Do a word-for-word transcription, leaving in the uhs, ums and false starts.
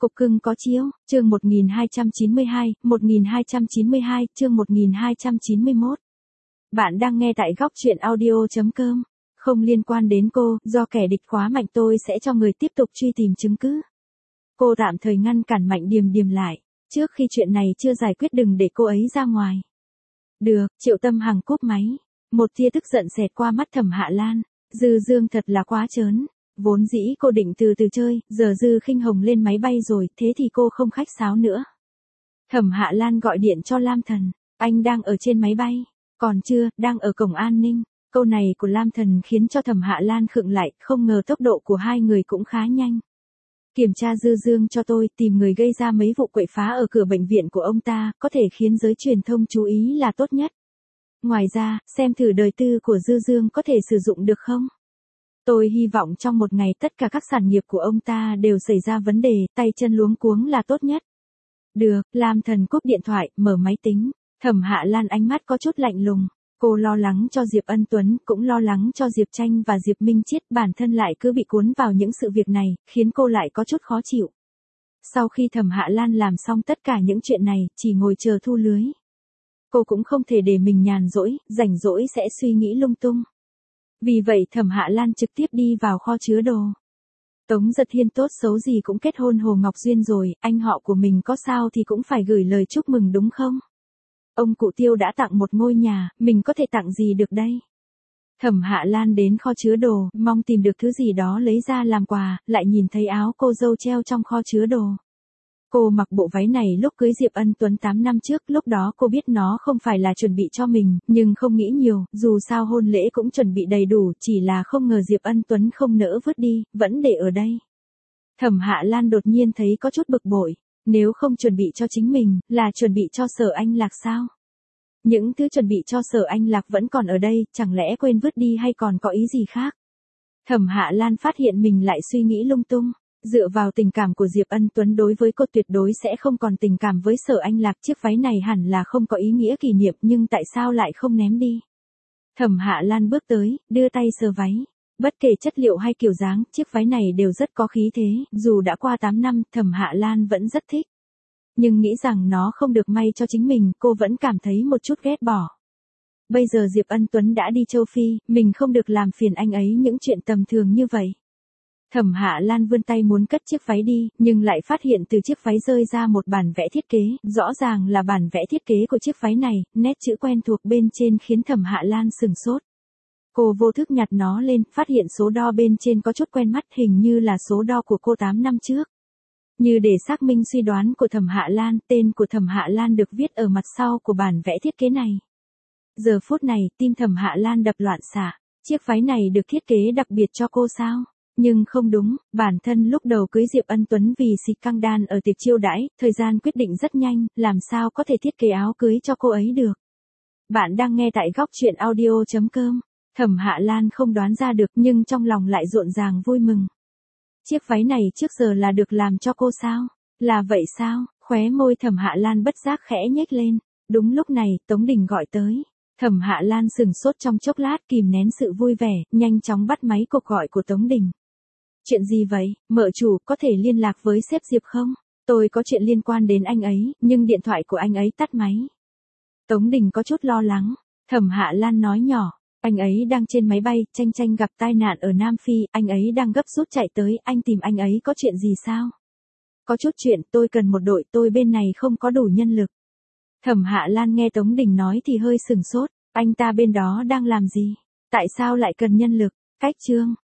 Cục cưng có chiếu, chương một nghìn hai trăm chín mươi hai, một nghìn hai trăm chín mươi hai, chương một nghìn hai trăm chín mươi mốt. Bạn đang nghe tại góc truyện audio.com. Không liên quan đến cô, do kẻ địch quá mạnh tôi sẽ cho người tiếp tục truy tìm chứng cứ. Cô tạm thời ngăn cản Mạnh Điềm Điềm lại, trước khi chuyện này chưa giải quyết đừng để cô ấy ra ngoài. Được, Triệu Tâm Hằng cúp máy. Một tia tức giận xẹt qua mắt Thẩm Hạ Lan, Dư Dương thật là quá trớn. Vốn dĩ cô định từ từ chơi, giờ Dư Khinh Hồng lên máy bay rồi, thế thì cô không khách sáo nữa. Thẩm Hạ Lan gọi điện cho Lam Thần, anh đang ở trên máy bay, còn chưa, đang ở cổng an ninh. Câu này của Lam Thần khiến cho Thẩm Hạ Lan khựng lại, không ngờ tốc độ của hai người cũng khá nhanh. Kiểm tra Dư Dương cho tôi, tìm người gây ra mấy vụ quậy phá ở cửa bệnh viện của ông ta, có thể khiến giới truyền thông chú ý là tốt nhất. Ngoài ra, xem thử đời tư của Dư Dương có thể sử dụng được không? Tôi hy vọng trong một ngày tất cả các sản nghiệp của ông ta đều xảy ra vấn đề, tay chân luống cuống là tốt nhất. Được, Lam Thần cúp điện thoại, mở máy tính. Thẩm Hạ Lan ánh mắt có chút lạnh lùng. Cô lo lắng cho Diệp Ân Tuấn, cũng lo lắng cho Diệp Tranh và Diệp Minh Chiết, bản thân lại cứ bị cuốn vào những sự việc này, khiến cô lại có chút khó chịu. Sau khi Thẩm Hạ Lan làm xong tất cả những chuyện này, chỉ ngồi chờ thu lưới. Cô cũng không thể để mình nhàn rỗi, rảnh rỗi sẽ suy nghĩ lung tung. Vì vậy Thẩm Hạ Lan trực tiếp đi vào kho chứa đồ. Tống Giật Hiên tốt xấu gì cũng kết hôn Hồ Ngọc Duyên rồi, anh họ của mình có sao thì cũng phải gửi lời chúc mừng đúng không? Ông cụ Tiêu đã tặng một ngôi nhà, mình có thể tặng gì được đây? Thẩm Hạ Lan đến kho chứa đồ, mong tìm được thứ gì đó lấy ra làm quà, lại nhìn thấy áo cô dâu treo trong kho chứa đồ. Cô mặc bộ váy này lúc cưới Diệp Ân Tuấn tám năm trước, lúc đó cô biết nó không phải là chuẩn bị cho mình, nhưng không nghĩ nhiều, dù sao hôn lễ cũng chuẩn bị đầy đủ, chỉ là không ngờ Diệp Ân Tuấn không nỡ vứt đi, vẫn để ở đây. Thẩm Hạ Lan đột nhiên thấy có chút bực bội, nếu không chuẩn bị cho chính mình, là chuẩn bị cho Sở Anh Lạc sao? Những thứ chuẩn bị cho Sở Anh Lạc vẫn còn ở đây, chẳng lẽ quên vứt đi hay còn có ý gì khác? Thẩm Hạ Lan phát hiện mình lại suy nghĩ lung tung. Dựa vào tình cảm của Diệp Ân Tuấn đối với cô tuyệt đối sẽ không còn tình cảm với Sở Anh Lạc, chiếc váy này hẳn là không có ý nghĩa kỷ niệm nhưng tại sao lại không ném đi. Thẩm Hạ Lan bước tới, đưa tay sờ váy. Bất kể chất liệu hay kiểu dáng, chiếc váy này đều rất có khí thế, dù đã qua tám năm, Thẩm Hạ Lan vẫn rất thích. Nhưng nghĩ rằng nó không được may cho chính mình, cô vẫn cảm thấy một chút ghét bỏ. Bây giờ Diệp Ân Tuấn đã đi châu Phi, mình không được làm phiền anh ấy những chuyện tầm thường như vậy. Thẩm Hạ Lan vươn tay muốn cất chiếc váy đi, nhưng lại phát hiện từ chiếc váy rơi ra một bản vẽ thiết kế, rõ ràng là bản vẽ thiết kế của chiếc váy này, nét chữ quen thuộc bên trên khiến Thẩm Hạ Lan sửng sốt. Cô vô thức nhặt nó lên, phát hiện số đo bên trên có chút quen mắt, hình như là số đo của cô tám năm trước. Như để xác minh suy đoán của Thẩm Hạ Lan, tên của Thẩm Hạ Lan được viết ở mặt sau của bản vẽ thiết kế này. Giờ phút này, tim Thẩm Hạ Lan đập loạn xạ, chiếc váy này được thiết kế đặc biệt cho cô sao? Nhưng không đúng, bản thân lúc đầu cưới Diệp Ân Tuấn vì xịt căng đan ở tiệc chiêu đãi, thời gian quyết định rất nhanh, làm sao có thể thiết kế áo cưới cho cô ấy được. Bạn đang nghe tại góc truyện audio.com. Thẩm Hạ Lan không đoán ra được nhưng trong lòng lại rộn ràng vui mừng. Chiếc váy này trước giờ là được làm cho cô sao? Là vậy sao? Khóe môi Thẩm Hạ Lan bất giác khẽ nhếch lên. Đúng lúc này, Tống Đình gọi tới. Thẩm Hạ Lan sừng sốt trong chốc lát, kìm nén sự vui vẻ, nhanh chóng bắt máy cuộc gọi của Tống Đình. Chuyện gì vậy, mợ chủ, có thể liên lạc với sếp Diệp không? Tôi có chuyện liên quan đến anh ấy, nhưng điện thoại của anh ấy tắt máy. Tống Đình có chút lo lắng. Thẩm Hạ Lan nói nhỏ, anh ấy đang trên máy bay, Tranh Tranh gặp tai nạn ở Nam Phi, anh ấy đang gấp rút chạy tới, anh tìm anh ấy có chuyện gì sao? Có chút chuyện, tôi cần một đội, tôi bên này không có đủ nhân lực. Thẩm Hạ Lan nghe Tống Đình nói thì hơi sừng sốt, anh ta bên đó đang làm gì? Tại sao lại cần nhân lực? Cách chương,